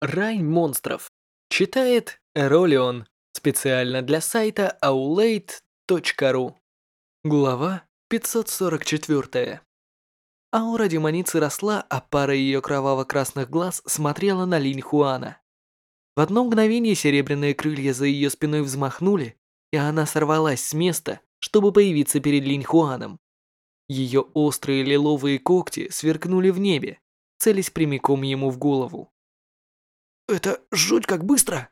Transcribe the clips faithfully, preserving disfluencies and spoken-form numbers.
Рай монстров. Читает Эролион. Специально для сайта аулейт точка ру. Глава пятьсот сорок четыре. Аура демоницы росла, а пара ее кроваво-красных глаз смотрела на Линь Хуана. В одно мгновение серебряные крылья за ее спиной взмахнули, и она сорвалась с места, чтобы появиться перед Линь Хуаном. Ее острые лиловые когти сверкнули в небе, целясь прямиком ему в голову. «Это жуть как быстро!»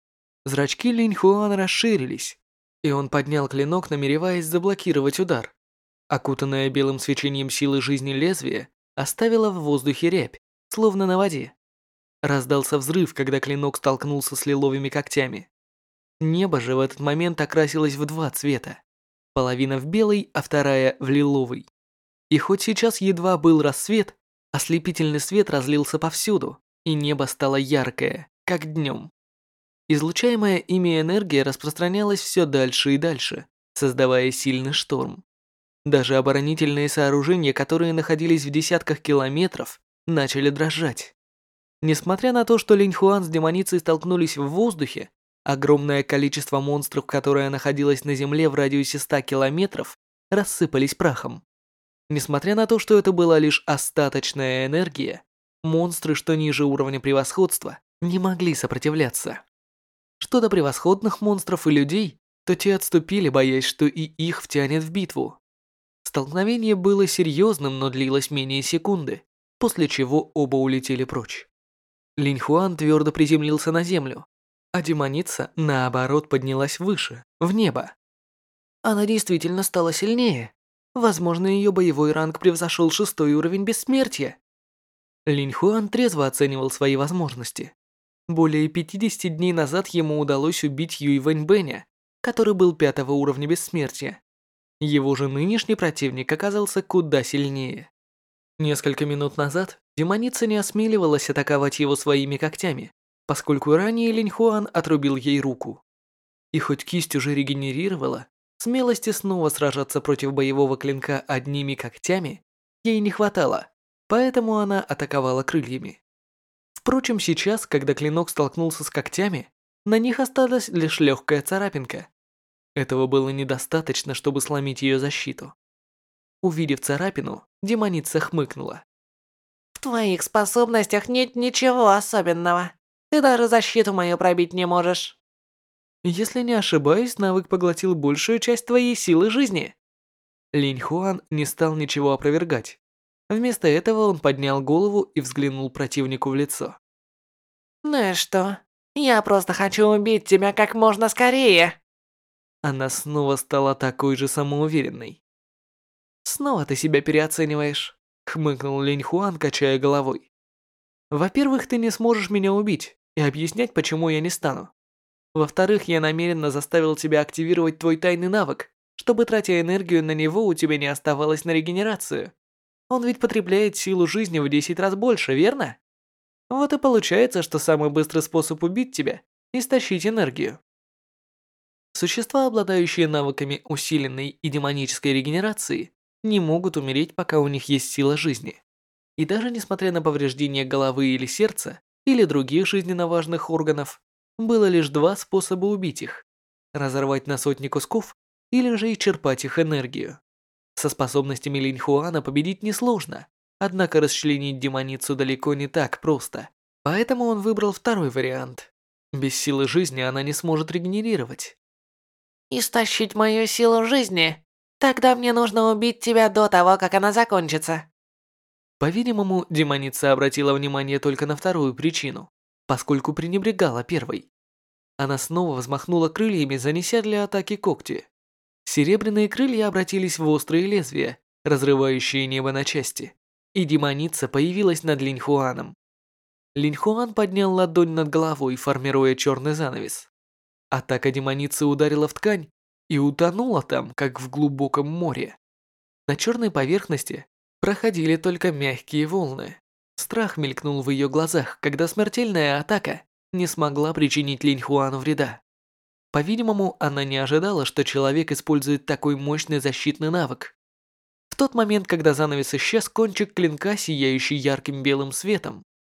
Зрачки Линь Хуана расширились, и он поднял клинок, намереваясь заблокировать удар. Окутанное белым свечением силы жизни лезвие оставило в воздухе рябь, словно на воде. Раздался взрыв, когда клинок столкнулся с лиловыми когтями. Небо же в этот момент окрасилось в два цвета. Половина в белый, а вторая в лиловый. И хоть сейчас едва был рассвет, ослепительный свет разлился повсюду, и небо стало яркое, как днем. Излучаемая ими энергия распространялась все дальше и дальше, создавая сильный шторм. Даже оборонительные сооружения, которые находились в десятках километров, начали дрожать. Несмотря на то, что Линь Хуан с демоницей столкнулись в воздухе, огромное количество монстров, которое находилось на земле в радиусе ста километров, рассыпались прахом. Несмотря на то, что это была лишь остаточная энергия, монстры, что ниже уровня превосходства, не могли сопротивляться. Что до превосходных монстров и людей, то те отступили, боясь, что и их втянет в битву. Столкновение было серьезным, но длилось менее секунды, после чего оба улетели прочь. Линь Хуан твердо приземлился на землю, а демоница, наоборот, поднялась выше, в небо. Она действительно стала сильнее. Возможно, ее боевой ранг превзошел шестой уровень бессмертия. Линь Хуан трезво оценивал свои возможности. Более пятидесяти дней назад ему удалось убить Юй Вэньбэня, который был пятого уровня бессмертия. Его же нынешний противник оказался куда сильнее. Несколько минут назад демоница не осмеливалась атаковать его своими когтями, поскольку ранее Линь Хуан отрубил ей руку. И хоть кисть уже регенерировала, смелости снова сражаться против боевого клинка одними когтями ей не хватало, поэтому она атаковала крыльями. Впрочем, сейчас, когда клинок столкнулся с когтями, на них осталась лишь легкая царапинка. Этого было недостаточно, чтобы сломить ее защиту. Увидев царапину, демоница хмыкнула. В твоих способностях нет ничего особенного. Ты даже защиту мою пробить не можешь. Если не ошибаюсь, навык поглотил большую часть твоей силы жизни. Линь Хуан не стал ничего опровергать. Вместо этого он поднял голову и взглянул противнику в лицо. Ну и что? Я просто хочу убить тебя как можно скорее. Она снова стала такой же самоуверенной. «Снова ты себя переоцениваешь», — хмыкнул Линь Хуан, качая головой. «Во-первых, ты не сможешь меня убить, и объяснять, почему я не стану. Во-вторых, я намеренно заставил тебя активировать твой тайный навык, чтобы, тратя энергию на него, у тебя не оставалось на регенерацию. Он ведь потребляет силу жизни в десять раз больше, верно? Вот и получается, что самый быстрый способ убить тебя – истощить энергию». Существа, обладающие навыками усиленной и демонической регенерации, не могут умереть, пока у них есть сила жизни. И даже несмотря на повреждения головы или сердца, или других жизненно важных органов, было лишь два способа убить их – разорвать на сотни кусков или же исчерпать их энергию. Со способностями Линь Хуана победить несложно, однако расчленить демоницу далеко не так просто, поэтому он выбрал второй вариант. Без силы жизни она не сможет регенерировать. Истощить мою силу жизни? Тогда мне нужно убить тебя до того, как она закончится. По-видимому, демоница обратила внимание только на вторую причину, поскольку пренебрегала первой. Она снова взмахнула крыльями, занеся для атаки когти. Серебряные крылья обратились в острые лезвия, разрывающие небо на части, и демоница появилась над Линь Хуаном. Линь Хуан поднял ладонь над головой, формируя черный занавес. Атака демоницы ударила в ткань и утонула там, как в глубоком море. На черной поверхности проходили только мягкие волны. Страх мелькнул в ее глазах, когда смертельная атака не смогла причинить Линь Хуану вреда. По-видимому, она не ожидала, что человек использует такой мощный защитный навык. В тот момент, когда занавес исчез, кончик клинка, сияющий ярким белым светом,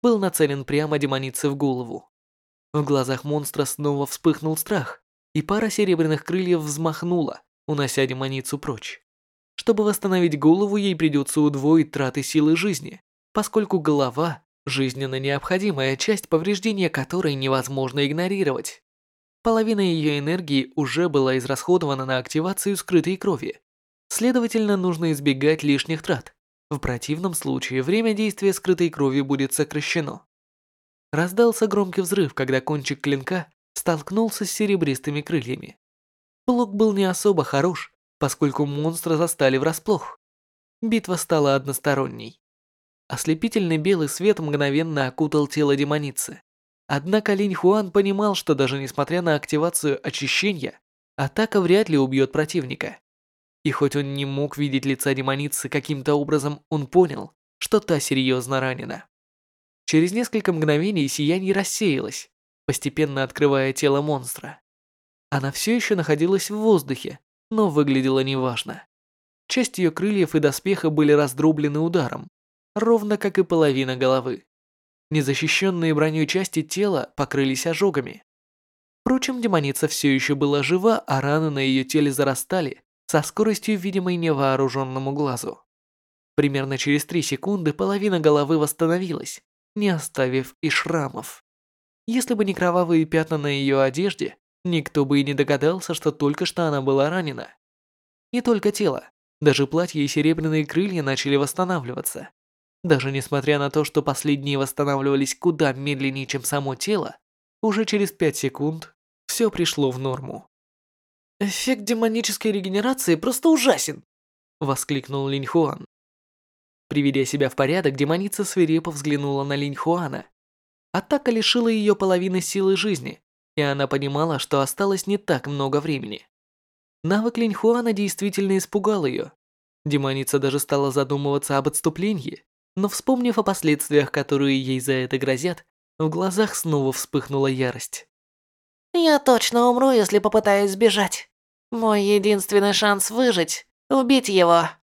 был нацелен прямо демонице в голову. В глазах монстра снова вспыхнул страх, и пара серебряных крыльев взмахнула, унося демоницу прочь. Чтобы восстановить голову, ей придется удвоить траты силы жизни, поскольку голова – жизненно необходимая часть, повреждения которой невозможно игнорировать. Половина ее энергии уже была израсходована на активацию скрытой крови. Следовательно, нужно избегать лишних трат. В противном случае время действия скрытой крови будет сокращено. Раздался громкий взрыв, когда кончик клинка столкнулся с серебристыми крыльями. Блок был не особо хорош, поскольку монстра застали врасплох. Битва стала односторонней. Ослепительный белый свет мгновенно окутал тело демоницы. Однако Линь Хуан понимал, что даже несмотря на активацию очищения, атака вряд ли убьет противника. И хоть он не мог видеть лица демоницы, каким-то образом он понял, что та серьезно ранена. Через несколько мгновений сияние рассеялось, постепенно открывая тело монстра. Она все еще находилась в воздухе, но выглядела неважно. Часть ее крыльев и доспеха были раздроблены ударом, ровно как и половина головы. Незащищенные броней части тела покрылись ожогами. Впрочем, демоница все еще была жива, а раны на ее теле зарастали со скоростью, видимой невооруженному глазу. Примерно через три секунды половина головы восстановилась, не оставив и шрамов. Если бы не кровавые пятна на ее одежде, никто бы и не догадался, что только что она была ранена. Не только тело, даже платье и серебряные крылья начали восстанавливаться. Даже несмотря на то, что последние восстанавливались куда медленнее, чем само тело, уже через пять секунд все пришло в норму. «Эффект демонической регенерации просто ужасен!» — воскликнул Линь Хуан. Приведя себя в порядок, демоница свирепо взглянула на Линь Хуана. Атака лишила ее половины силы жизни, и она понимала, что осталось не так много времени. Навык Линь Хуана действительно испугал ее. Демоница даже стала задумываться об отступлении, но вспомнив о последствиях, которые ей за это грозят, в глазах снова вспыхнула ярость. «Я точно умру, если попытаюсь сбежать. Мой единственный шанс выжить – убить его».